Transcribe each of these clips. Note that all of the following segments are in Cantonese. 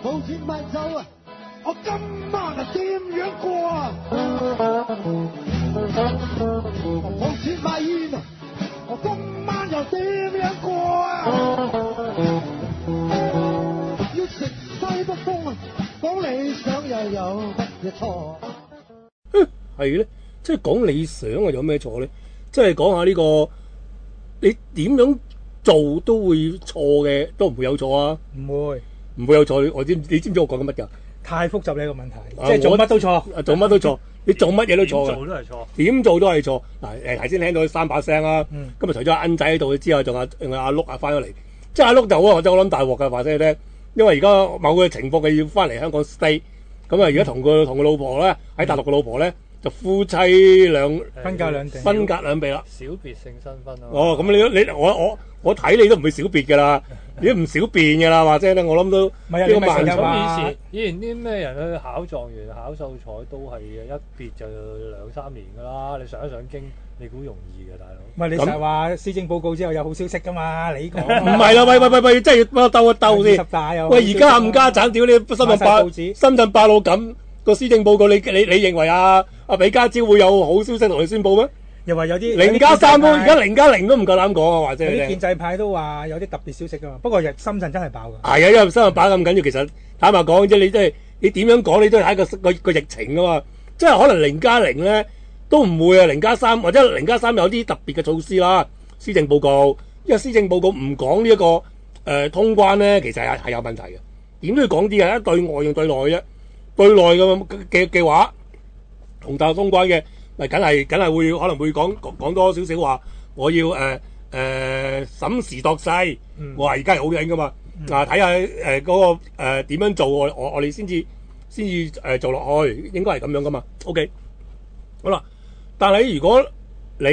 冇錢買酒啊！我今晚啊點樣過啊？冇錢買煙啊！我今晚又點樣過啊？要食西北風啊！講理想又有乜嘢錯？ 係咧，即係講理想啊，有咩錯咧？即係講下呢個，你點樣做都會錯嘅，都唔會有錯啊！唔會有錯。你知唔知我講緊乜㗎？ 太複雜呢個問題，即係做乜都錯， 做乜都錯，你做乜嘢都錯嘅， 點做都係錯， 點做都係錯。嗱頭先聽到三把聲啦，今日除咗阿恩仔喺度之後，仲有阿碌翻咗嚟，即係阿碌就我諗大鑊㗎，話俾你聽，因為而家某個情況佢要翻嚟香港 stay， 咁啊而家同個老婆咧喺大陸個老婆咧就夫妻分隔兩地， 分隔兩地啦。 小別勝新婚啊！ 哦，咁我睇你都唔會小別㗎啦，你都唔小變㗎啦，或者咧我諗都唔係啊， 呢個你咪成日漫話以前啲咩人去考狀元、考秀才都係一別就2-3年㗎啦。你上一上京，你估容易嘅大佬？ 唔係你成日話施政報告之後有好消息㗎嘛？你講唔係啦，喂，真係要幫我兜一兜先。喂，而家冚家鏟，屌你深圳八路咁個施政報告，你認為阿李家超會有好消息同你宣佈咩？ 又話有啲 0+3都而家0+0都唔夠膽講啊！或者有啲建制派都話有啲特別消息㗎嘛。不過深圳真係爆㗎。 係啊，因為深圳爆咁緊要，其實坦白講啫，你點樣講，你都係睇個疫情㗎嘛。即係可能0+0咧都唔會啊，0+3或者0+3有啲特別嘅措施啦。施政報告，因為施政報告唔講呢一個通關咧，其實係有問題嘅。點都要講啲嘅，一對外用對內啫。對內嘅話，同大陸通關嘅，咪梗係會可能會講多少少話，我要審時度勢。我話而家係好緊噶嘛，睇下嗰個點樣做，我哋先至做落去，應該係咁樣噶嘛。OK， 好啦，但係如果你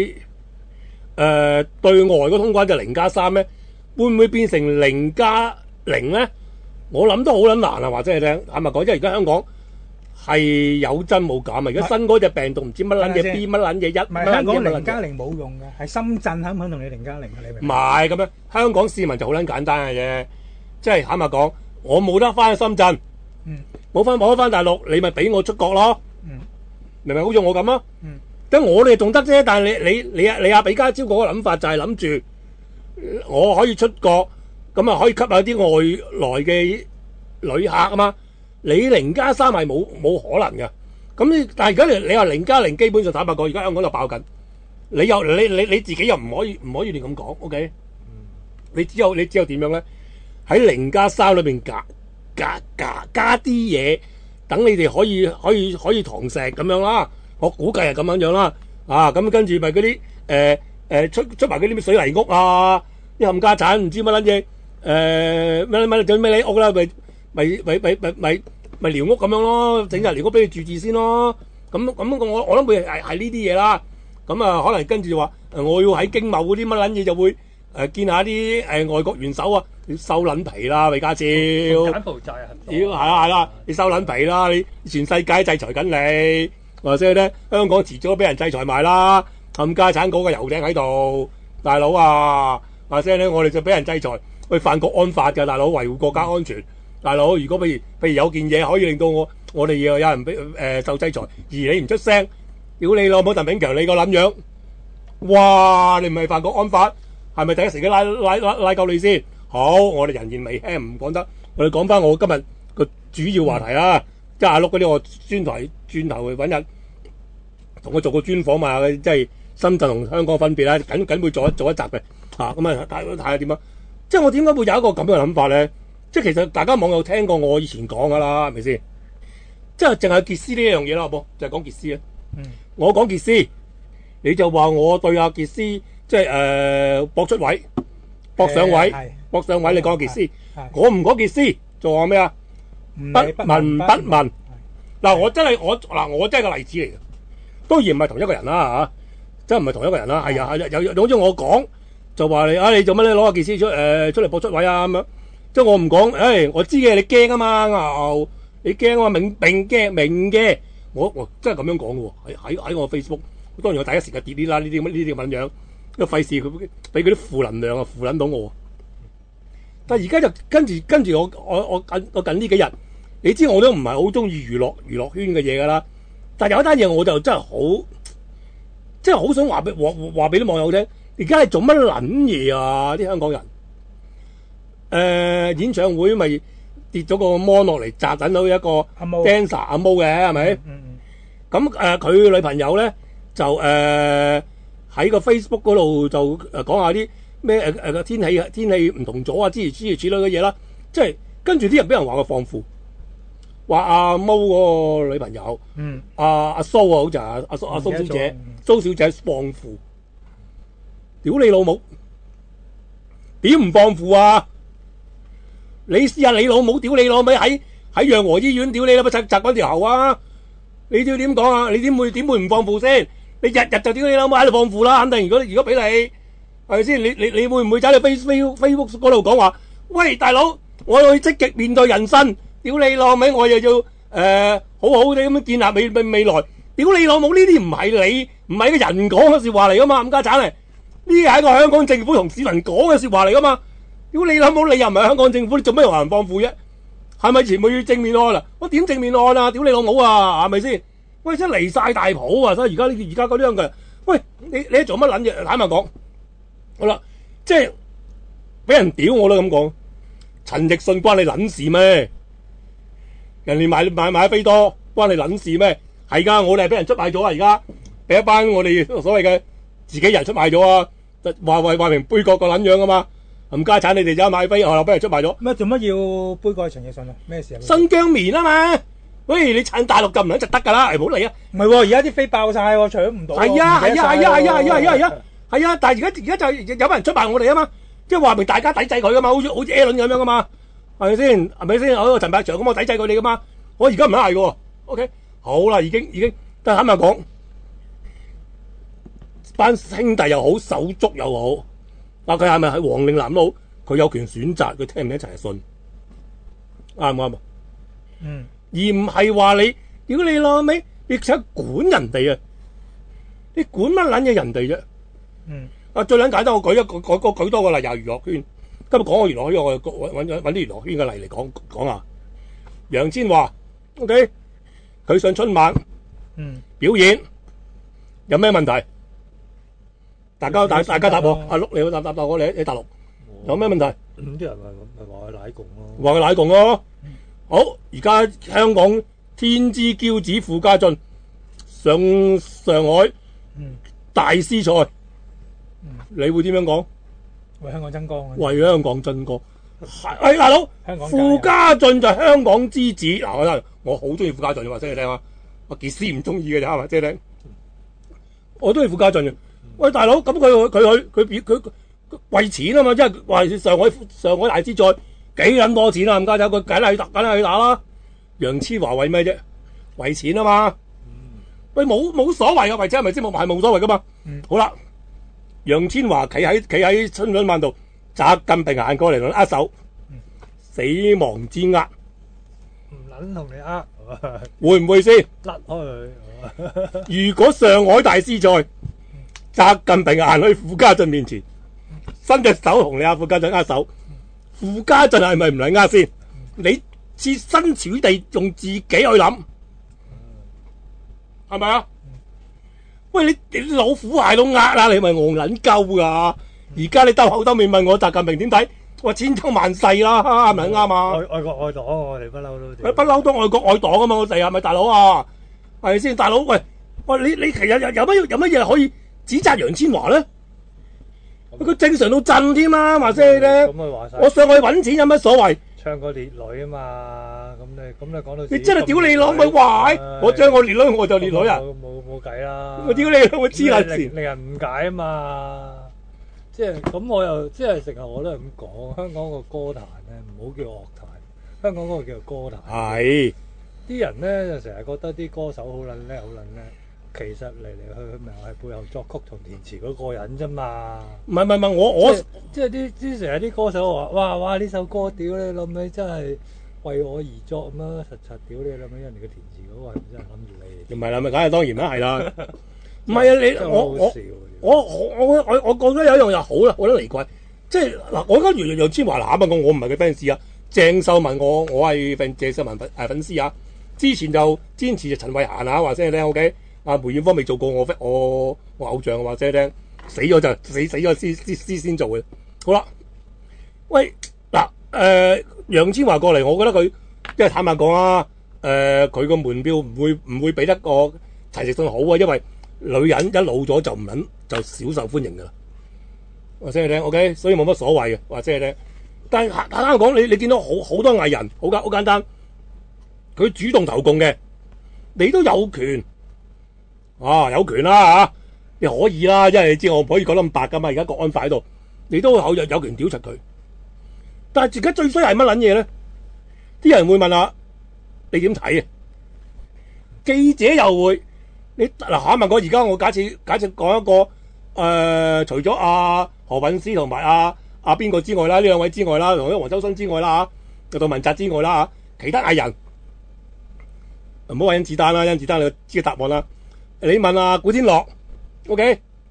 對外嗰通關就0+3咧，會唔會變成0+0咧？我諗都好撚難啊！話真係聽，坦白講，因為而家香港係有增冇減啊！而家新嗰隻病毒唔知乜撚嘢 B 乜撚嘢1， 唔係香港0+0冇用嘅，係深圳肯唔肯同你0+0啊？你明唔明？ 唔係咁樣，香港市民就好撚簡單嘅啫，即係坦白講，我冇得翻去深圳，冇得翻大陸，你咪俾我出國咯，明唔明？好似我咁咯，咁我哋仲得啫，但係你阿李家超嗰個諗法就係諗住我可以出國。咁啊，可以吸引啲外來嘅旅客啊嘛！你0+3係冇可能嘅。咁但係而家你話0+0，基本上坦白講，而家香港就爆緊。你自己又唔可以亂咁講 ，OK？你只有點樣咧？喺0+3裏邊加啲嘢，等你哋可以堂食咁樣啦。我估計係咁樣啦。咁跟住咪嗰啲出埋嗰啲水泥屋啊，啲冚家產唔知乜撚嘢。咩屋啦，咪寮屋咁樣咯，整間寮屋俾你住先咯。咁我諗會係呢啲嘢啦。咁啊，可能跟住話我要喺經貿嗰啲乜撚嘢就會見下啲外國元首啊，要收撚皮啦，李家超。 柬埔寨係啦，你收撚皮啦，你全世界制裁緊你，或者咧香港遲早俾人制裁埋啦，冚家產嗰個遊艇喺度，大佬啊，或者咧我哋就俾人制裁。去犯國安法嘅大佬，維護國家安全，大佬。如果譬如有件嘢可以令到我哋有人俾受制裁，而你唔出聲，屌你老母鄧炳強，你個撚樣，哇！你唔係犯國安法，係咪第一時間拉夠你先？好，我哋人言微輕，唔講得。我哋講翻我今日個主要話題啦，即係阿碌嗰啲，我轉頭去揾人同佢做個專訪嘛，即係深圳同香港分別啦，緊會做一集嘅嚇。咁啊睇下點啊！即係我點解會有一個咁樣嘅諗法咧？即係其實大家網友聽過我以前講噶啦，係咪先？即係淨係傑斯呢一樣嘢啦，好冇？就係講傑斯啊！我講傑斯，你就話我對阿傑斯即係搏出位、搏上位、你講傑斯，我唔講傑斯，就話咩啊？不聞不問。嗱，我真係個例子嚟嘅，當然唔係同一個人啦嚇，真係唔係同一個人啦。係啊，有好似我講。就話你做乜咧？攞個傑斯出嚟搏出位啊咁樣，即係我唔講，我知嘅，你驚啊嘛，你驚啊嘛，明嘅，我真係咁樣講嘅喎，喺我 Facebook，當然我第一時間 delete 啦呢啲咁樣，因為費事佢俾嗰啲負能量啊負撚到我。 但係而家就跟住我近呢幾日，你知我都唔係好中意娛樂圈嘅嘢㗎啦。但係有一單嘢我就真係好想話俾啲網友聽，而家係做乜撚嘢啊？啲香港人演唱會咪跌咗個 mon 落嚟，砸緊到一個 dancer 阿毛嘅係咪？咁佢女朋友咧就喺個 Facebook 嗰度就講下啲咩天氣唔同咗啊，諸如此類嘅嘢啦。即係跟住啲人俾人話佢放負，話阿毛嗰個女朋友，阿蘇啊，好似阿蘇小姐，蘇小姐放負，屌你老母，點唔放負啊？你試下你老母屌你老味喺養和醫院屌你啦，乜摘嗰條喉啊！你知點講啊？你點會唔放負先？你日日就屌你老母喺度放負啦，肯定。如果俾你係咪先？你會唔會走去 Facebook 嗰度講話？喂，大佬，我要積極面對人生，屌你老味，我又要好好地咁樣建立未來。屌你老母，呢啲唔係個人講嘅説話嚟噶嘛？冚家鏟嚟，呢啲係一個香港政府同市民講嘅説話嚟噶嘛？屌你老母，你又唔係香港政府，你做咩話人放負啫？係咪全部要正面案啊？我點正面案啊？屌你老母啊，係咪先？喂，真係離晒大譜啊！所以而家嗰啲咁嘅，喂，你做乜撚嘢？坦白講，好啦，即係俾人屌我都咁講，陳奕迅關你撚事咩？人哋買飛多關你撚事咩？係㗎，我哋係俾人出賣咗啊！而家俾一班我哋所謂嘅自己人出賣咗啊！話明杯葛個撚樣啊嘛！冚家產，你哋走買飛，後來俾人出賣咗。 乜做乜要杯葛陳奕迅啊？咩事啊？ 新疆棉啊嘛！喂，你撐大陸就唔撚就得㗎啦，唔好嚟啊！ 唔係喎，而家啲飛爆晒喎，搶唔到。 係啊！但係而家就有人出賣我哋啊嘛！即係話明大家抵制佢㗎嘛，好似 A 輪咁樣㗎嘛，係咪先？係咪先？我陳百祥咁我抵制佢哋㗎嘛，我而家唔係喎。OK， 好啦，已經，但係坦白講，班兄弟又好，手足又好。話佢係咪喺黃嶺南都好，佢有權選擇佢聽唔聽陳奕迅，啱唔啱啊？而唔係話你，如果你老味，你想管人哋啊？你管乜撚嘢人哋啫？最撚簡單，我舉多個例，又係娛樂圈。今日講個娛樂圈，我揾啲娛樂圈嘅例嚟講下。楊千嬅 ，OK， 佢上春晚表演有咩問題？大家答我，阿碌你答我，你大陸有咩問題？ 啲人咪話佢奶共咯， 話佢奶共咯。好，而家香港天之驕子傅家俊上上海大師賽，你會點樣講？ 為香港爭光啊！ 為香港爭光，係大佬，傅家俊就係香港之子嗱，我好中意傅家俊嘅話，即係聽下，我傑斯唔中意嘅啫，係嘛？即係聽，我中意傅家俊嘅。喂，大佬，咁佢為錢啊嘛，即係話上海大師賽幾撚多錢啊？冚家鏟，佢梗係去打啦。楊千嬅為咩啫？為錢啊嘛。喂，冇所謂嘅，為錢係咪先？係冇所謂噶嘛。好啦，楊千嬅企喺春晚度，習近平行過嚟同佢握手，死亡之握， 唔撚同你握， 會唔會先？ 甩開佢。 如果上海大師賽，習近平行去傅家俊面前，伸隻手同你阿傅家俊握手，傅家俊係咪唔嚟握先？你設身處地用自己去諗，係咪啊？喂，你老虎蟹都呃啦，你咪戇撚鳩噶！而家你兜口兜面問我習近平點睇？我千秋萬世啦，係咪啱啊？ 愛國愛黨，我哋不嬲都。 不嬲都愛國愛黨啊嘛！我哋係咪大佬啊？係咪先？大佬，喂，你其實有乜嘢可以指責楊千嬅咧？佢正常到震添啦，話聲你咧。我上去揾錢有乜所謂？ 唱個烈女啊嘛，咁你講到你真係屌你老味壞！我將我烈女我就烈女啊！ 冇計啦！ 我屌你老味黐撚線， 令人誤解啊嘛！即係咁，我又即係成日我都係咁講，香港個歌壇咧唔好叫樂壇，香港嗰個叫做歌壇。係啲人咧就成日覺得啲歌手好撚叻，好撚叻。其實嚟去咪係背後作曲同填詞嗰個人啫嘛。唔係，我即係啲成日啲歌手話哇呢首歌屌你老味真係為我而作咁樣，實屌你老味人哋嘅填詞嗰個係真係諗住你。唔係啦，咪梗係當然啦，係啦。唔係啊，你我覺得有一樣嘢好啦，好得離怪。 即係嗱，我而家楊千嬅嗱，我唔係佢 fans 啊，鄭秀文我係鄭秀文粉絲啊。之前就堅持就陳慧嫻啊，話聲你聽 OK。梅艷芳未做過我偶像，話聲你聽，死咗就死咗先做嘅。好啦，喂嗱楊千嬅過嚟，我覺得佢即係坦白講啊，佢個門票唔會比得過陳奕迅好啊，因為女人一老咗就唔撚就少受歡迎噶啦。話聲你聽 OK， 所以冇乜所謂嘅，話聲你聽。但係坦白講，你見到好多藝人好簡單，佢主動投共嘅，你都有權有權啦嚇，你可以啦，因為你知我唔可以講得咁白噶嘛，而家國安法喺度，你都有權屌柒佢。但係而家最衰係乜撚嘢咧？啲人會問下你點睇啊？記者又會你嗱下問我，而家我假設講一個除咗何韻詩同埋阿邊個之外啦，呢兩位之外啦，同咗黃秋生之外啦嚇，杜汶澤之外啦嚇，其他藝人唔好話甄子丹啦，甄子丹你知個答案啦。你問古天樂 ，OK？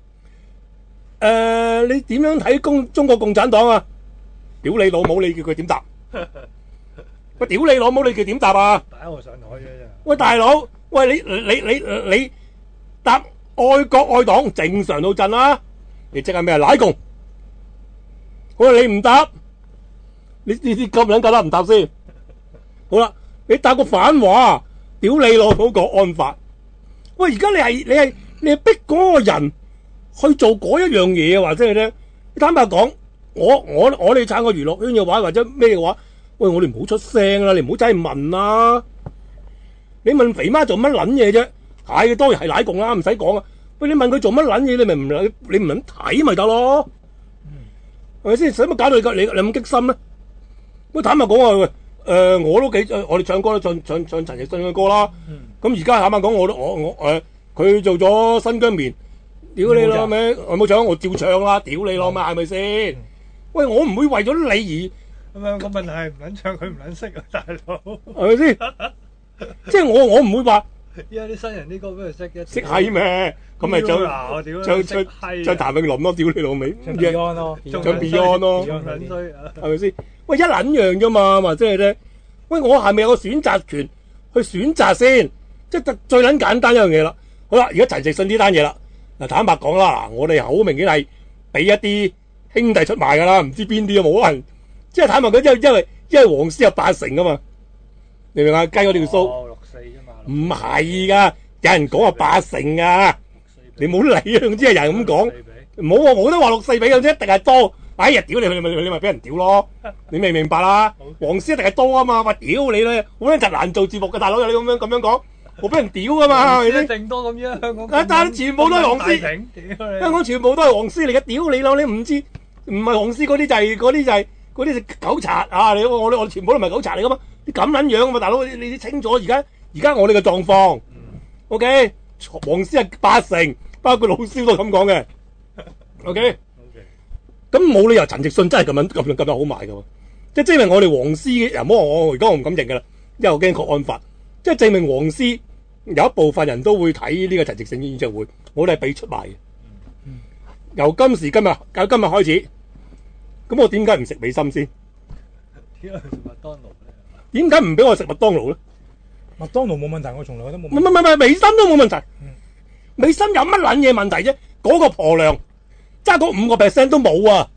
你點樣睇中國共產黨啊？屌你老母！你叫佢點答？喂，屌你老母！你叫點答啊？ 打我上台嘅啫。喂， 大佬，喂你答愛國愛黨正常到震啦，你即係咩奶共？喂，你唔答，你咁撚夠膽唔答先？好啦，你答個反話，屌你老母國安法！喂，而家你係逼嗰個人去做嗰一樣嘢，或者係咧，坦白講，我哋撐個娛樂圈嘅話，或者咩嘅話，喂，我哋唔好出聲啦，你唔好真係問啦。你問肥媽做乜撚嘢啫？係當然係奶共啦，唔使講啊。喂，你問佢做乜撚嘢，你唔撚睇咪得咯？係咪先？使乜搞到你咁激心咧？喂，坦白講啊，喂，我都我哋唱歌都唱陳奕迅嘅歌啦。咁而家坦白講，佢做咗新疆棉，屌你老味，我冇唱，我照唱啦，屌你老味，係咪先？喂，我唔會為咗你而咁樣個問題係唔撚唱，佢唔撚識啊，大佬。 係咪先？即係我唔會話。 而家啲新人啲歌俾佢識閪咩？咁咪唱譚詠麟咯，屌你老味！ 唱 Beyond 咯， 唱 Beyond 咯， 撚衰係咪先？喂，一撚樣啫嘛，或者係咧，喂，我係咪有個選擇權去選擇先？即係最撚簡單一樣嘢啦。好啦，而家陳奕迅呢單嘢啦，嗱坦白講啦，嗱我哋好明顯係俾一啲兄弟出賣㗎啦，唔知邊啲啊冇可能。即係坦白講，因為黃絲有80㗎嘛，明唔明啊？計嗰條數。 6-4啫嘛。 唔係㗎，有人講話80㗎，你唔好理啊！總之係人咁講，唔好我冇得話6-4比嘅啫，一定係多。哎呀，屌你咪俾人屌咯！你明唔明白啦？黃絲一定係多啊嘛！話屌你咧，好撚就難做節目嘅大佬，你咁樣講，我俾人屌㗎嘛，係咪先？ 一定多咁樣香港。 但係全部都係黃絲，香港全部都係黃絲嚟嘅，屌你咯！你唔知唔係黃絲嗰啲就係狗賊啊！我全部都唔係狗賊嚟㗎嘛？啲咁撚樣啊嘛，大佬你清楚而家我哋嘅狀況 ，OK？ 黃絲係80%，包括老蕭都咁講嘅 ，OK？ 咁冇理由陳奕迅真係咁樣好賣嘅喎，即係證明我哋黃絲嘅人，唔好話我而家我唔敢認嘅啦，因為我驚國安法，即係證明黃絲有一部分人都會睇呢個陳奕迅演唱會，我哋係被出賣嘅。由今時今日開始，咁我點解唔食美心先？ 點解食麥當勞咧？ 點解唔俾我食麥當勞咧？ 麥當勞冇問題，我從來覺得冇。 唔，美心都冇問題。美心有乜撚嘢問題啫？嗰個婆娘揸嗰5% 都冇啊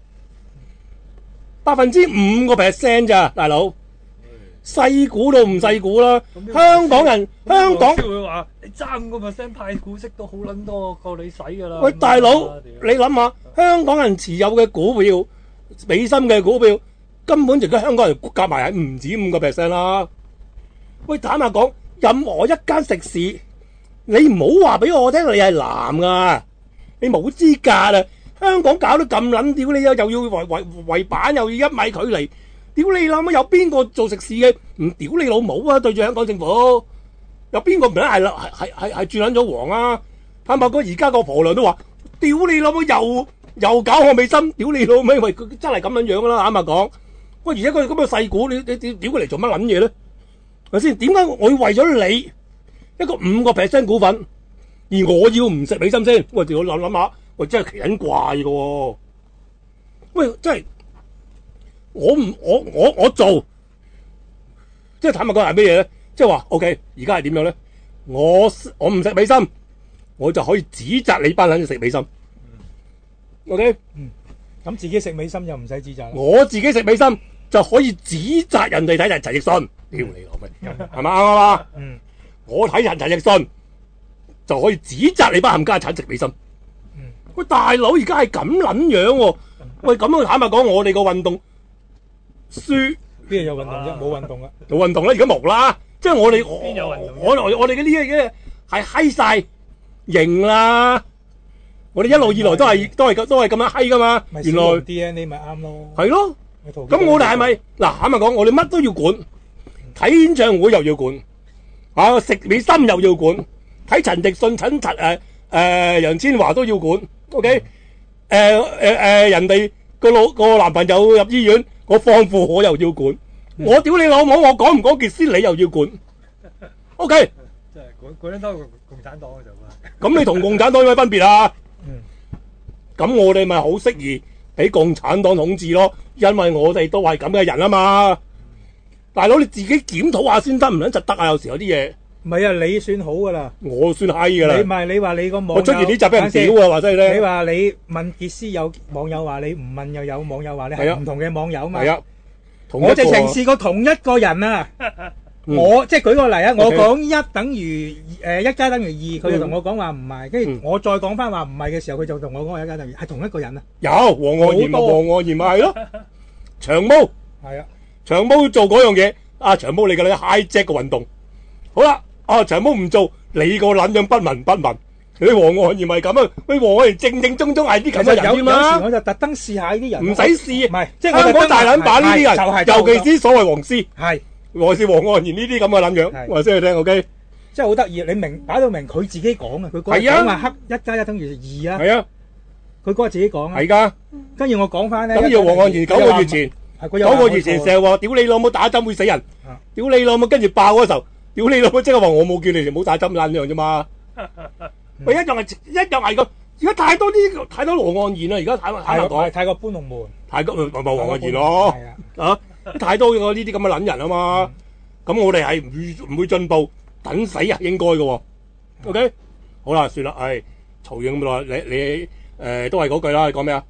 ，5% 咋，大佬細股都唔細股啦。香港人會話你揸5% 派股息都好撚多，夠你使㗎啦。 喂，大佬，你諗下，香港人持有嘅股票，美心嘅股票，根本就係香港人夾埋係唔止5% 啦。喂，坦白講，任何一間食肆，你唔好話俾我聽你係男噶，你冇資格啊！香港搞到咁撚屌你又要圍板，又要1米距離，屌你老母！有邊個做食肆嘅唔屌你老母啊？對住香港政府，有邊個唔係係轉撚咗黃啊？坦白講，而家個婆娘都話：屌你老母，又搞我美心，屌你老味！喂，佢真係咁樣樣啦，坦白講。喂，而家佢咁嘅細股，你屌佢嚟做乜撚嘢咧？係咪先？點解我要為咗你一個5% 股份，而我要唔食美心先？喂，我諗下，喂，真係奇撚怪嘅喎！ 喂，真係我做，即係坦白講係咩嘢咧？即係話 OK，而家係點樣咧？我唔食美心，我就可以指責你班撚食美心。OK， 咁自己食美心又唔使指責啦。 我自己食美心就可以指責人哋睇人陳奕迅，屌你老味，係咪啱啊？我睇人陳奕迅就可以指責你班冚家產食美心。喂，大佬而家係咁撚樣喎！喂，咁樣坦白講，我哋個運動輸邊有運動啫？冇運動啊！ 有運動啦，而家冇啦。即係我哋邊有運動我哋嘅呢啲嘢係閪晒型啦。我哋一路以來都係咁樣閪噶嘛。 咪原來 DNA 咪啱咯。 係咯。咁我哋係咪嗱？坦白講，我哋乜都要管，睇演唱會又要管，啊食美心又要管，睇陳奕迅、楊千嬅都要管。OK，人哋個男朋友入醫院，我放負我又要管，我屌你老母，我講唔講件事你又要管。OK， 即係管得多過共產黨嘅就係。 咁你同共產黨有咩分別啊？咁我哋咪好適宜俾共產黨統治咯，因為我哋都係咁嘅人啊嘛。大佬你自己檢討下先得，唔撚實得啊！有時有啲嘢。 唔係啊，你算好噶啦。 我算閪噶啦。 你唔係你話你個網友， 我出現呢集俾人屌啊！話真係咧。 你話你問傑斯有網友話你，唔問又有網友話你係唔同嘅網友嘛？ 係啊。 我直情試過同一個人啊。我即係舉個例啊，我講一等於一加等於二，佢就同我講話唔係，跟住我再講翻話唔係嘅時候，佢就同我講話一加等於係同一個人啊。 有黃岸然咪係咯。長毛係啊， 長毛做嗰樣嘢，長毛你嘅你 high jack 嘅運動，好啦。長毛唔做，你個撚樣不聞不問，你黃岸然咪咁啊？喂，黃岸然正正宗宗係啲咁嘅人添啦。 有時我就特登試下呢啲人， 唔使試， 唔係即係香港大撚把呢啲人，尤其是所謂黃絲， 係還是黃岸然呢啲咁嘅撚樣，話先去聽 OK。 即係好得意，你明擺到明佢自己講啊，佢嗰日講話黑一加一等於二啊。係啊，佢嗰日自己講啊。係㗎。跟住我講翻咧， 咁要黃岸然9個月前，9個月前成日話屌你老母打針會死人，屌你老母跟住爆嗰時候。屌你老母！即係話我冇叫你哋唔好打針爛樣啫嘛。喂，一樣係咁。而家太多羅岸然啦，而家太過搬龍門， 太過冇黃岸然咯。太多呢啲咁嘅撚人啊嘛。咁我哋係唔會進步，等死啊應該嘅喎。OK，好啦，算啦，嘈嘢咁耐，你都係嗰句啦，你講咩啊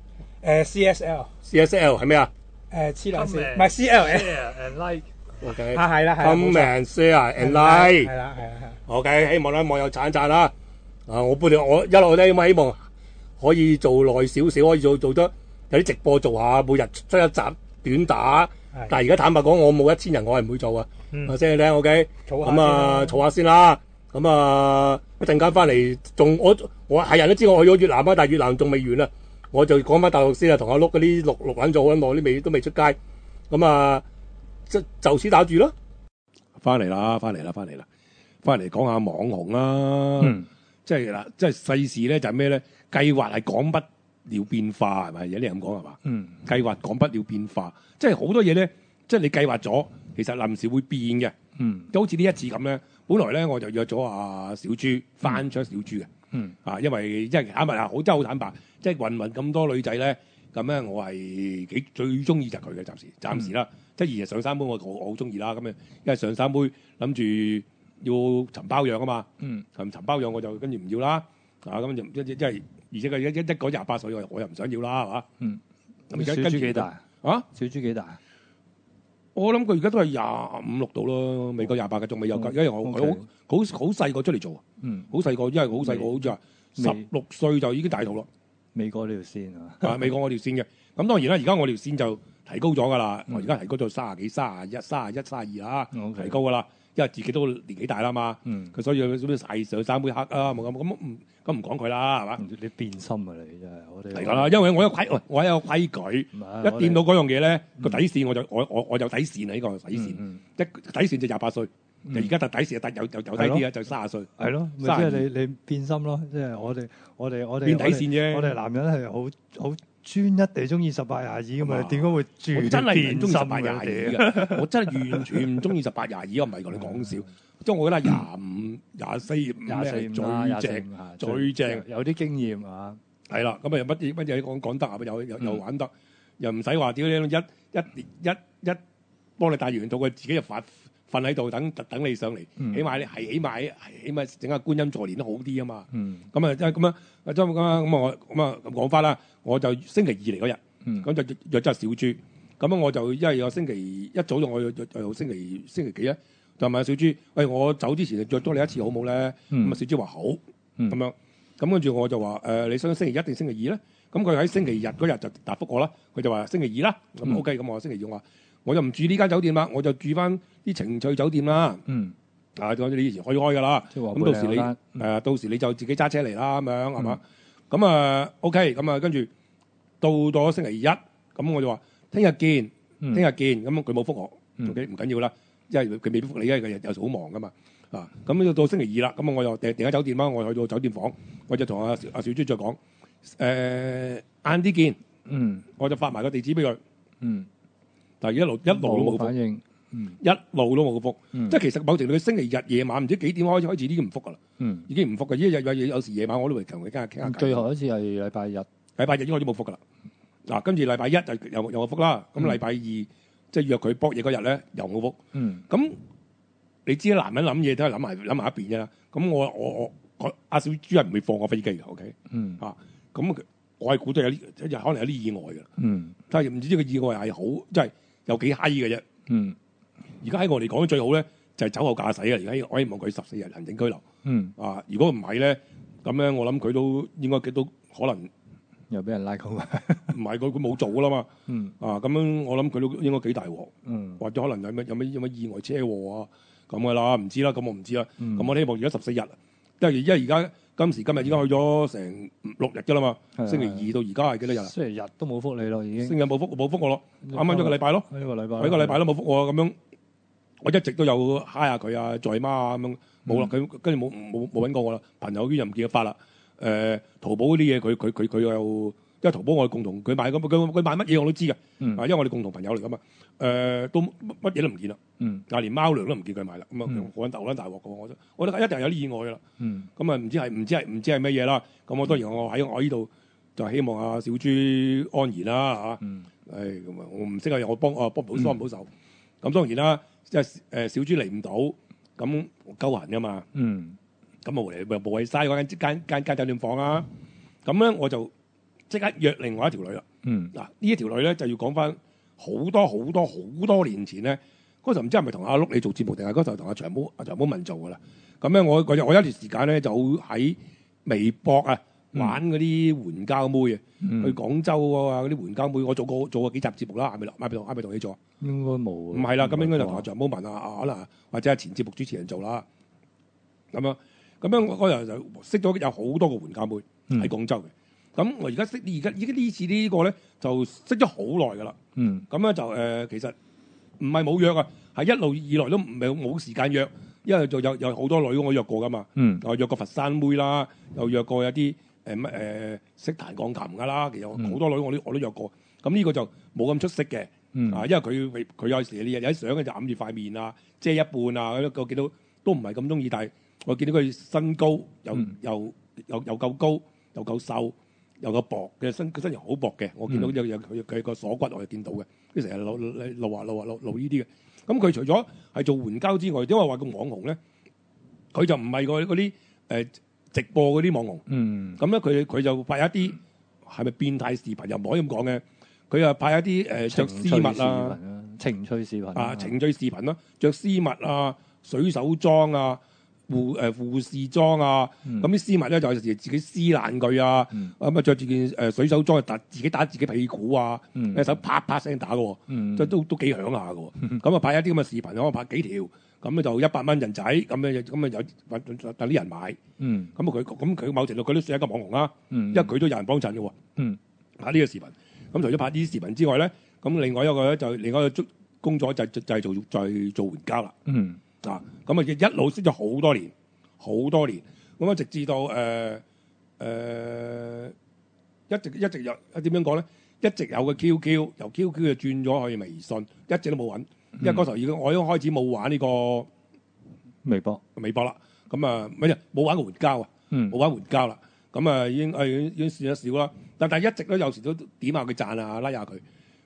？CSL 係咩啊？ 黐撚線，唔係 CLS and like。 OK， 係啦 ，Come and share and like， 係啦。 OK，希望咧網友讚一讚啦。我一路咧咁希望可以做耐少少，可以做得有啲直播做下，每日出一集短打。但係而家坦白講，我冇1000人，我係唔會做啊。我先聽 OK，咁嘈下先啦。咁一陣間翻嚟，仲我係人都知我去咗越南啊，但係越南仲未完啊。我就講翻大陸先啊，同阿碌嗰啲錄緊咗好耐，啲都未出街。咁就此打住啦，翻嚟講下網紅啦，即係嗱，即係世事咧就係咩咧？計劃係講不了變化，係咪？有啲人咁講係嘛？計劃講不了變化，即係好多嘢咧，即係你計劃咗，其實臨時會變嘅。都好似呢一次咁咧，本來咧我就約咗阿小豬翻出小豬嘅，因為坦白啊，真係好坦白，即係芸芸咁多女仔咧，咁咧我係最中意就佢嘅，暫時啦。即係而上山妹我好中意啦，咁樣因為上山妹諗住要尋包養啊嘛，尋包養我就跟住唔要啦，咁就而且佢一講28歲我又唔想要啦，係嘛？ 咁小豬幾大啊？小豬幾大？ 我諗佢而家都係25、26度咯，未夠28嘅，仲未有，因為我好細個出嚟做，好細個，因為好細個，好似話16歲就已經大肚咯， 未過呢條線啊？ 未過我條線嘅，咁當然啦，而家我條線就提高咗㗎啦，我而家提高到30幾、31、31、32啦，提高㗎啦，因為自己都年紀大啦嘛，佢所以咁曬上山妹黑啊，冇咁唔講佢啦，係嘛？ 你變心啊你真係，我哋係㗎啦，因為我有規矩，一掂到嗰樣嘢咧個底線我有底線啊，呢個底線，底線就28歲，而家就底線有低啲啊，就30歲， 係咯，即係你變心咯，即係我哋變底線啫， 我哋男人係好專一地中意18、22咁啊？點解會轉？ 我真係唔中意18、22嘅，我真係完全唔中意18、22，我唔係同你講笑。即係我覺得25、24最正， 有啲經驗啊。 係啦，咁啊乜嘢講得啊？又玩得， 又唔使話屌你一幫你帶完到佢自己就瞓喺度等你上嚟，起碼整下觀音座蓮都好啲啊嘛。咁啊即係咁樣，咁講翻啦，我就星期二嚟嗰日，咁就約咗小豬。咁我就因為有星期一早就我有星期幾咧，就問小豬，喂，我走之前就約咗你一次好冇咧？咁啊小豬話好，咁樣，咁跟住我就話你想星期一定星期二咧？咁佢喺星期日嗰日就答覆我啦，佢就話星期二啦。咁 OK，咁我星期二我就唔住呢間酒店啦，我就住翻啲情趣酒店啦。你以前可以開噶啦。咁到時你就自己揸車嚟啦，咁樣係嘛？咁OK，咁跟住到咗星期一，咁我就話聽日見。咁佢冇覆我，OK，唔緊要啦，因為佢未必覆你，因為佢有時好忙噶嘛。咁到星期二啦，咁我又訂咗酒店啦，我去到酒店房，我就同阿小豬再講，晏啲見。我就發埋個地址俾佢。但係一路都冇反應， 一路都冇覆。即係其實某程度佢星期日夜晚唔知幾點開始已經唔覆噶啦。已經唔覆嘅，因為有時夜晚我都會同佢傾下偈。 最後一次係禮拜日應該都冇覆噶啦。跟住禮拜一就有個覆啦。咁禮拜二即係約佢搏嘢嗰日咧，又冇覆。咁你知男人諗嘢都係諗埋一邊啫啦。咁我阿小豬係唔會放我飛機嘅，OK？咁我係估到可能有啲意外嘅。但係唔知呢個意外係好，即係有幾閪嘅啫。而家喺我嚟講最好咧，就係酒後駕駛啊！而家我希望佢14日行政拘留。如果唔係咧，咁咧我諗佢都應該都可能又俾人拉高。唔係佢冇做噶啦嘛。咁樣我諗佢都應該幾大鑊。或者可能有咩意外車禍啊咁噶啦，唔知啦。咁我唔知啦。咁我希望而家14日，因為而家今時今日已經去咗成6日噶啦嘛。星期二到而家係幾多日啊？ 星期日都冇覆你咯，已經。 星期日冇覆我咯，啱啱一個禮拜咯。 一個禮拜都冇覆我咁樣，我一直都有嗨下佢啊，在媽啊咁樣，冇啦。佢跟住冇揾過我啦。朋友圈又唔見佢發啦。淘寶嗰啲嘢佢又，因為淘寶我哋共同佢買咁，佢買乜嘢我都知嘅。因為我哋共同朋友嚟噶嘛。都乜嘢都唔見啦。連貓糧都唔見佢買啦。咁啊，好撚大鑊嘅我覺得一定有啲意外噶啦。咁啊，唔知係乜嘢啦。咁我當然我喺我呢度就希望阿小豬安然啦嚇。咁啊，我唔識啊，我幫唔到手。咁當然啦，即係小豬嚟唔到，咁鳩閒噶嘛。咁無謂嘥嗰間酒店房啦。咁咧我就即刻約另外一條女啦。呢一條女咧就要講翻好多年前咧，嗰時唔知係咪同阿碌你做節目，定係嗰時候同阿長毛文做噶啦。咁咧我有一段時間咧就喺微博玩嗰啲援交妹啊。去廣州啊嗰啲援交妹，我做過幾集節目啦，係咪同你做？ 應該冇。唔係啦，咁應該就同阿長毛文可能或者係前節目主持人做啦。咁樣我嗰日就識咗有好多個援交妹喺廣州嘅。咁我而家呢次呢個咧就識咗好耐噶啦。咁咧就其實唔係冇約啊，係一路以來都冇時間約，因為就有好多女我約過噶嘛。我約過佛山妹啦，又約過有啲識彈鋼琴噶啦，其實好多女我都約過。咁呢個就冇咁出色嘅。因為佢有時你有啲相嘅就揞住塊面啊，遮一半啊，我見到都唔係咁中意，但係我見到佢身高又夠高，又夠瘦，又夠薄嘅身形好薄嘅。我見到佢個鎖骨我係見到嘅，佢成日露呢啲嘅。咁佢除咗係做援交之外，因為話個網紅咧，佢就唔係嗰啲直播嗰啲網紅。咁咧佢就拍一啲係咪變態視頻，又唔可以咁講嘅。佢又拍一啲着絲襪啊， 情趣視頻情趣視頻啦，着絲襪啊，水手裝啊，護士裝啊。咁啲絲襪咧就有時自己撕爛佢啊。咁啊着住件水手裝自己打自己屁股啊，一手啪啪聲打嘅，即係都幾響下嘅。咁啊拍一啲咁嘅視頻，我拍幾條，咁咧就100蚊人仔，咁啊有等啲人買。咁佢某程度佢都算係一個網紅啦，因為佢都有人幫襯嘅喎。拍呢個視頻。咁除咗拍呢啲視頻之外咧，咁另外一個咧就另外一個工作就係做援交啦。咁啊一路識咗好多年，咁啊直至到一直有點樣講咧？一直有個 QQ， 由 QQ 就轉咗去微信，一直都冇揾。因為嗰時候我已經開始冇玩呢個微博啦。咁啊冇玩過援交啊，冇玩援交啦。咁啊已經試得少啦。但係一直都有時都點下佢讚啊，拉下佢。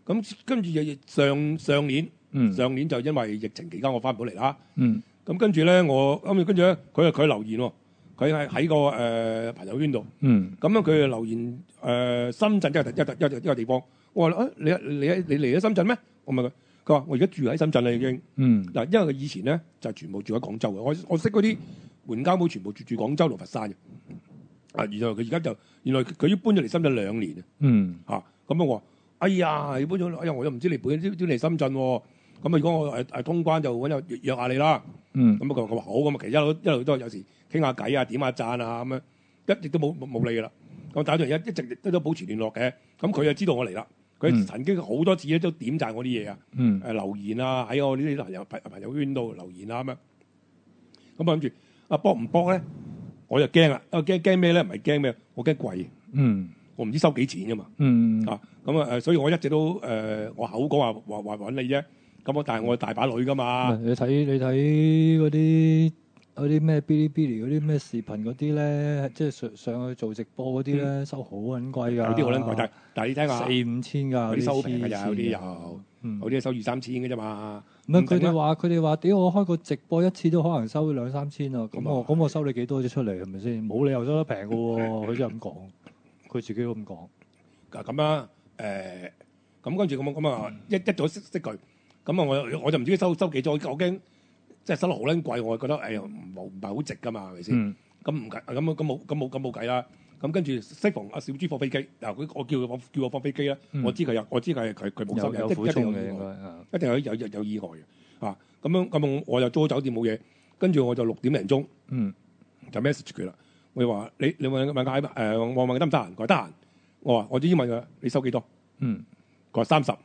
咁跟住上年就因為疫情期間我翻唔到嚟啦。咁跟住咧跟住咧佢留言喎，佢係喺個朋友圈度。咁樣佢留言深圳一個地方。我話你嚟咗深圳咩？我問佢，佢話我而家住喺深圳啦已經。嗱，因為佢以前咧就全部住喺廣州嘅。我識嗰啲援交妹全部住廣州同佛山嘅。原來佢而家原來佢搬咗嚟深圳2年啊。咁我話哎呀，你搬咗，哎呀我又唔知你搬咗嚟深圳喎。咁如果我通關就揾日約下你啦。咁佢話好，咁其實一路都有時傾下偈啊，點下讚啊咁樣，一直都冇理㗎啦。我打算一直都保持聯絡嘅。咁佢就知道我嚟啦。佢曾經好多次咧都點讚我啲嘢啊，留言啊，喺我呢啲朋友圈度留言啊咁樣。咁我諗住搏唔搏咧？我就驚啦，驚咩咧？唔係驚咩？我驚貴。我唔知收幾錢㗎嘛。所以我一直都我口講話揾你啫。咁但係我大把女㗎嘛。 你睇嗰啲咩 Bilibili 嗰啲咩視頻嗰啲咧，即係上去做直播嗰啲咧，收好撚貴㗎。 有啲好撚貴，但係你聽下 4-5千㗎， 有啲收平㗎咋，有啲有啲收2-3千嘅啫嘛。 唔係佢哋話屌我開個直播一次都可能收2-3千啊。咁我收你幾多啫出嚟係咪先？冇理由收得平㗎喎。佢真係咁講，佢自己都咁講。 咁啦，咁跟住咁啊，一早識佢，咁啊我就唔知收幾多，我驚。即係收得好撚貴，我覺得唔係好值㗎嘛，係咪先？咁唔計，咁冇計啦。咁跟住適逢阿小豬放飛機，嗱我叫我放飛機啦。我知佢係佢冇收嘅，一定有意外，一定有意外嘅。咁我就租酒店冇嘢，跟住我就6點零鐘，就 message 佢啦。我就話你問佢我問佢得唔得閒？佢話得閒。我話我只問佢你收幾多？佢話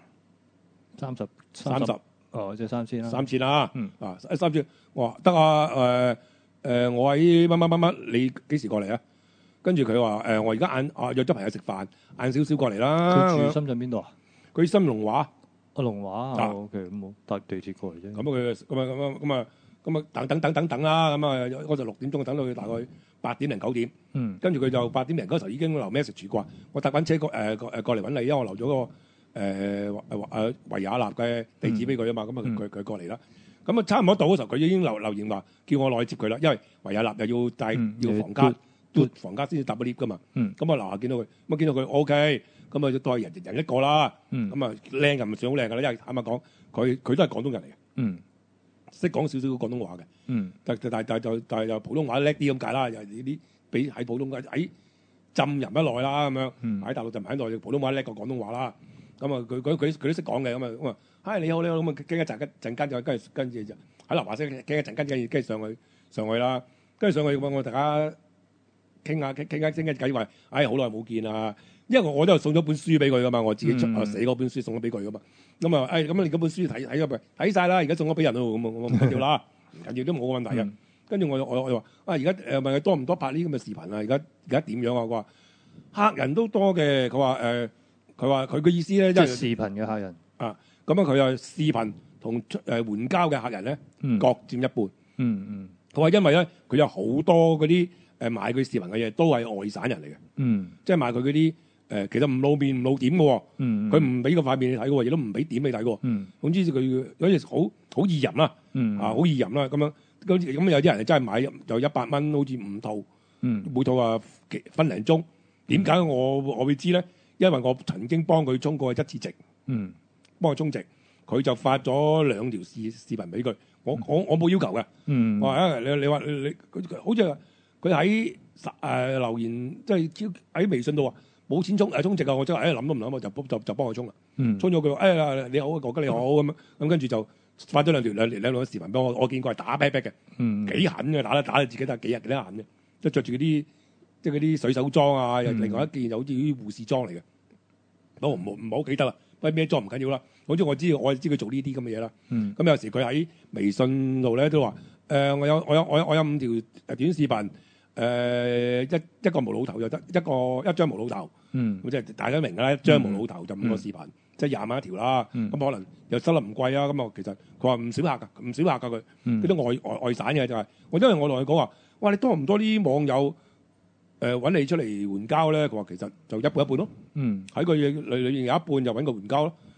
30。 哦，即係3000啦 ，3000啦。3000，我話得啊。我喺乜，你幾時過嚟啊？跟住佢話我而家約咗朋友食飯，晏少少過嚟啦。 佢住深圳邊度啊？ 佢深龍華。 龍華。OK，咁冇搭地鐵過嚟啫。 咁等啦。咁啊，我就6點鐘等到佢大概8點零9點。跟住佢就8點零嗰時候已經留 message 過，我搭緊車過嚟揾你，因為我留咗個。維也納嘅地址俾佢啊嘛，咁佢過嚟啦。咁啊差唔多到嗰時候，佢已經留言話叫我落去接佢啦，因為維也納又要房間，嘟房間先至搭個 lift 噶嘛。咁啊嗱見到佢 OK，咁啊都係人一個啦。咁啊靚又唔算好靚噶啦，因為坦白講，佢都係廣東人嚟嘅，識講少少廣東話嘅。但係就普通話叻啲咁解啦，又啲比喺普通話喺浸淫得耐啦咁樣，喺大陸浸喺耐，普通話叻過廣東話啦。咁啊，佢都識講嘅，咁啊，嗨你好，咁啊，傾一陣間就跟住就喺樓下先傾一陣間，跟住上去啦，跟住上去我大家傾偈話，好耐冇見啊，因為我都送咗本書俾佢噶嘛，我自己寫嗰本書送咗俾佢噶嘛，咁啊，咁你嗰本書睇晒啦，而家送咗俾人咯，咁唔緊要啦，唔緊要都冇問題啊。跟住我話而家問佢多唔多拍呢啲咁嘅視頻啊？而家點樣啊？佢話客人都多嘅，佢話佢嘅意思咧， 即係視頻嘅客人啊，咁佢又視頻同援交嘅客人咧，各佔一半。佢話因為咧，佢有好多嗰啲買佢視頻嘅嘢都係外省人嚟嘅，即係買佢嗰啲其實唔露面唔露點嘅喎，佢唔俾個塊面你睇嘅喎，亦都唔俾點你睇嘅喎。總之佢有啲好意淫啦，好意淫啦咁樣。咁有啲人真係買就100蚊，好似5套，每套分零鐘。點解我會知咧？因為我曾經幫佢衝過一次值，幫佢衝值，佢就發咗2條視頻俾佢。我冇要求嘅，我話你話你好似佢喺留言，即係喺微信度話冇錢衝值啊！我真係諗都唔諗，就幫佢衝啦。衝咗佢話你好，哥哥你好咁跟住就發咗兩條視頻俾我。我見過係打啤啤嘅，幾狠嘅打自己都係幾狠嘅，即係着住嗰啲即係嗰啲水手裝啊，另外一件就好似啲護士裝嚟嘅。唔好記得啦，咩裝唔緊要啦。好似我知佢做呢啲咁嘅嘢啦。咁有時佢喺微信度咧都話我有5條短視頻，一個無老頭就得一張無老頭。咁即係大家明㗎啦，一張無老頭就5個視頻，即係20蚊一條啦。咁可能又收得唔貴啊。咁其實佢話唔少客㗎佢，嗰啲外省嘅就係因為我同佢講話，哇你多唔多啲網友揾你出嚟援交咧？佢話其實就一半一半咯。喺佢裏面有一半就揾個援交咯，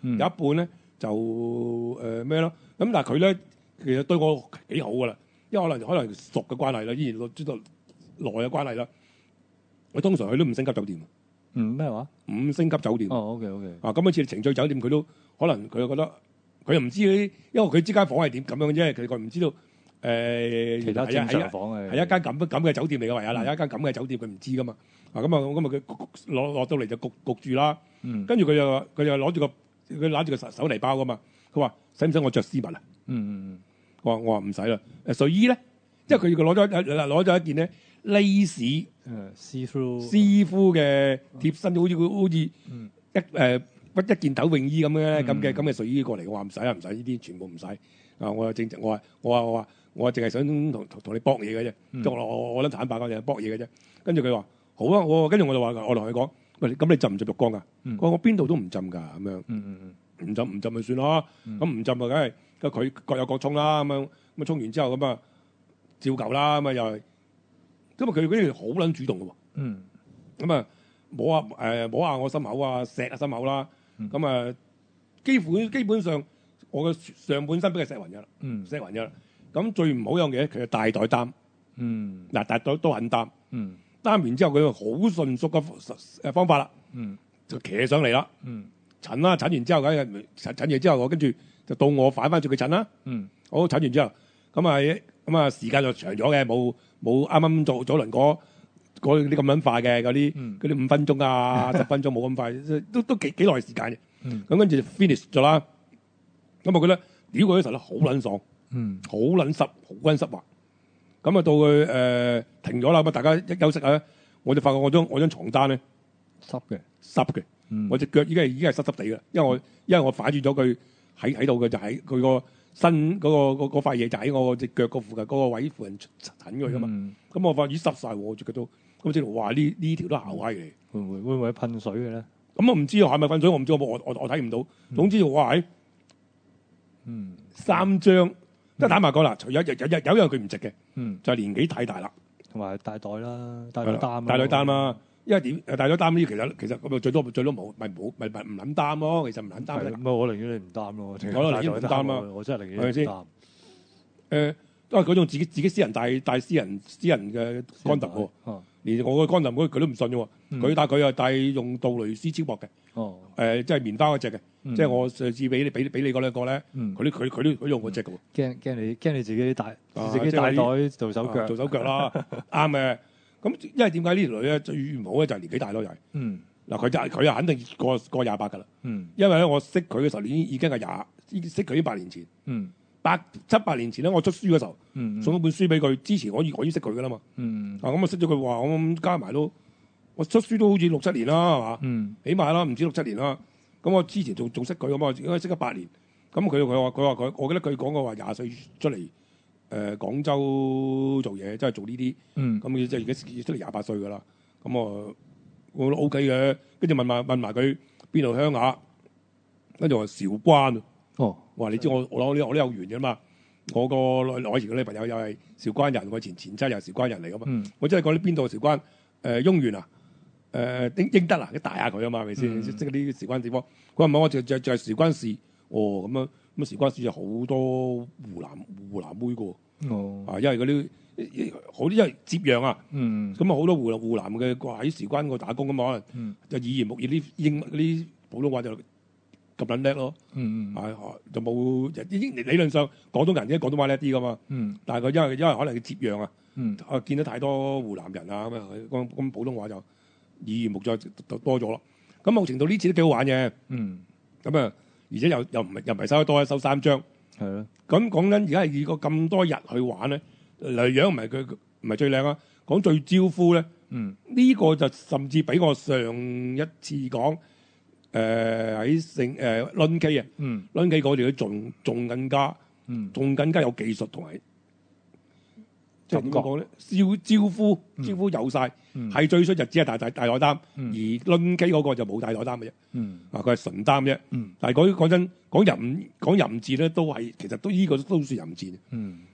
有一半咧就咩咯。咁但係佢咧其實對我幾好噶啦，因為可能熟嘅關係啦，依然知道耐嘅關係啦。我通常去都5星級酒店。 咩話 ？5星級酒店。 哦，OK。 啊，咁好似情趣酒店，佢都可能佢又覺得佢又唔知嗰啲，因為佢之間房係點咁樣啫，佢唔知道其他正常房係一間咁嘅酒店嚟嘅，唯有嗱一間咁嘅酒店佢唔知噶嘛。啊咁佢落到嚟就焗住啦。跟住佢又攞住個手提包噶嘛。佢話使唔使我着絲襪啊？我話唔使啦。睡衣咧，因為佢攞咗一件咧 lace 師傅嘅貼身，好似一件斗泳衣咁嘅睡衣過嚟。我話唔使呢啲全部唔使。啊，我淨係想同你搏嘢嘅啫。即係我諗坦白講，就係搏嘢嘅啫。跟住佢話好啊，跟住我就話我同佢講，喂，咁你浸唔浸浴缸㗎？佢話我邊度都唔浸㗎，咁樣。唔浸咪算咯。咁唔浸啊，梗係佢各有各沖啦。咁啊沖完之後咁啊照舊啦。咁啊又係，因為佢嗰啲好撚主動嘅喎。咁啊摸下我心口啊，錫下心口啦。咁啊基本上我嘅上半身俾佢錫暈咗啦。錫暈咗啦。咁最唔好樣嘢，佢係大袋擔。嗱，大袋都肯擔。擔完之後，佢好迅速嘅方法啦。就騎上嚟啦。診啦，診完之後，梗係診完之後，我跟住就到我反翻住佢診啦。好，診完之後，咁啊時間就長咗嘅，冇啱啱早輪嗰啲咁撚快嘅嗰啲5分鐘啊10分鐘冇咁快，都幾耐時間嘅。咁跟住就 finish 咗啦。咁我覺得屌佢嗰時候咧好撚爽，好撚濕，好撚濕滑。咁啊到佢停咗啦，咁大家一休息下咧，我就發覺我張床單咧濕嘅。我隻腳已經係濕濕地㗎，因為我反轉咗佢喺度嘅，就喺佢個身嗰塊嘢就喺我隻腳個附近嗰個位附近診佢㗎嘛。咁我發現濕晒喎，我隻腳都咁即係話呢條都姣閪嚟。 會唔會噴水嘅咧？ 咁我唔知係咪噴水，我唔知我睇唔到。總之哇係3張，即係坦白講啦，有樣佢唔值嘅，就係年紀太大啦， 同埋大袋啦，大袋擔啦。因為點大袋擔呢？其實咁最多冇咪唔撚擔咯。其實唔撚擔。 我寧願你唔擔咯。我寧願唔擔啦。 我真係寧願唔擔。都係嗰種自己私人帶私人嘅乾揼喎。連我個乾揼佢都唔信嘅喎。佢又帶用杜蕾斯超薄嘅。即係棉花嗰隻嘅。即係我上次俾你嗰兩個咧，佢都用嗰隻嘅喎。 驚你自己帶袋做手腳啦。啱嘅。咁因為點解呢條女咧最唔好咧就係年紀大咯，就係。嗱佢又肯定過28㗎啦。因為咧我識佢嘅時候已經係識佢已經8年前。7-8年前咧我出書嘅時候，送咗本書俾佢。之前我已經識佢㗎啦嘛。咁我識咗佢話我加埋都，我出書都好似6-7年啦，係嘛？起碼啦，唔止6-7年啦。咁我之前仲識佢咁啊，應該識咗8年。咁佢話我記得佢講過話20歲出嚟。廣州做嘢，即係做呢啲，咁即係而家出嚟28歲㗎啦。咁我都 OK 嘅。跟住問埋佢邊度鄉下，跟住話韶關。話你知我都有緣嘅嘛。我以前個女朋友又係韶關人，我前妻又係韶關人嚟㗎嘛。我真係講啲邊度韶關？雍園啊，英德啊，你大下佢啊嘛，係咪先？識嗰啲韶關地方。佢話唔係，我就係韶關市。咁樣。咁韶關市就好多湖南妹㗎。因為嗰啲好啲，因為接壤啊。咁啊好多湖南嘅喺韶關個打工咁嘛，可能就耳濡目染啲普通話就咁撚叻咯。就冇理論上廣東人啲廣東話叻啲噶嘛。但係佢因為可能佢接壤啊，見到太多湖南人啊咁普通話就耳濡目染就多咗咯。咁某程度呢次都幾好玩嘅。咁啊。而且又唔係收得多，收3張。 係咯。咁講緊而家係以個咁多日去玩咧，嚟樣唔係最靚啊。講最招呼咧，呢個就甚至比我上一次講喺掄 K 啊，掄 K 嗰條仲更加有技術同埋。即係點講咧？招呼有晒，係最衰就只係大袋擔，而掄 K 嗰個就冇大袋擔嘅啫。佢係純擔啫。但係講真講淫賤咧，其實都呢個都算淫賤。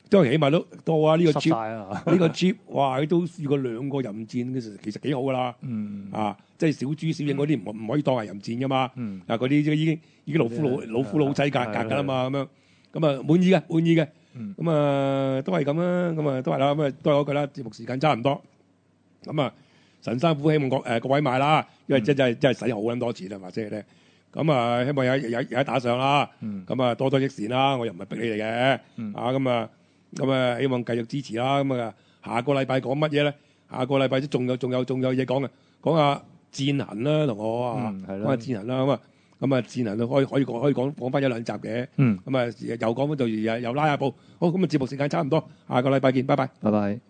都起碼都多啊！呢個濕 Jeep 晒啊！ 呢個 Jeep，哇！佢都試過2個淫戰嘅時候，其實幾好噶啦。即係小豬小影嗰啲唔可以當係淫戰噶嘛。嗰啲已經老夫老妻格噶啦嘛，咁樣咁啊滿意嘅。咁啊都係咁啦，咁啊都係啦，咁啊都係嗰句啦。節目時間差唔多，咁啊神山虎希望各位買啦，因為真係使好咁多錢啦，或者咧。咁啊，希望有一打上啦。咁啊，多益善啦，我又唔係逼你哋嘅。咁啊，希望繼續支持啦。咁啊，下個禮拜講乜嘢咧？下個禮拜仲有嘢講嘅，講下戰痕啦，同我講下戰痕啦。咁啊，戰痕都可以講翻1-2集嘅。咁啊，又講翻就又拉下布。好，咁啊，節目時間差唔多，下個禮拜見，拜拜。 拜拜。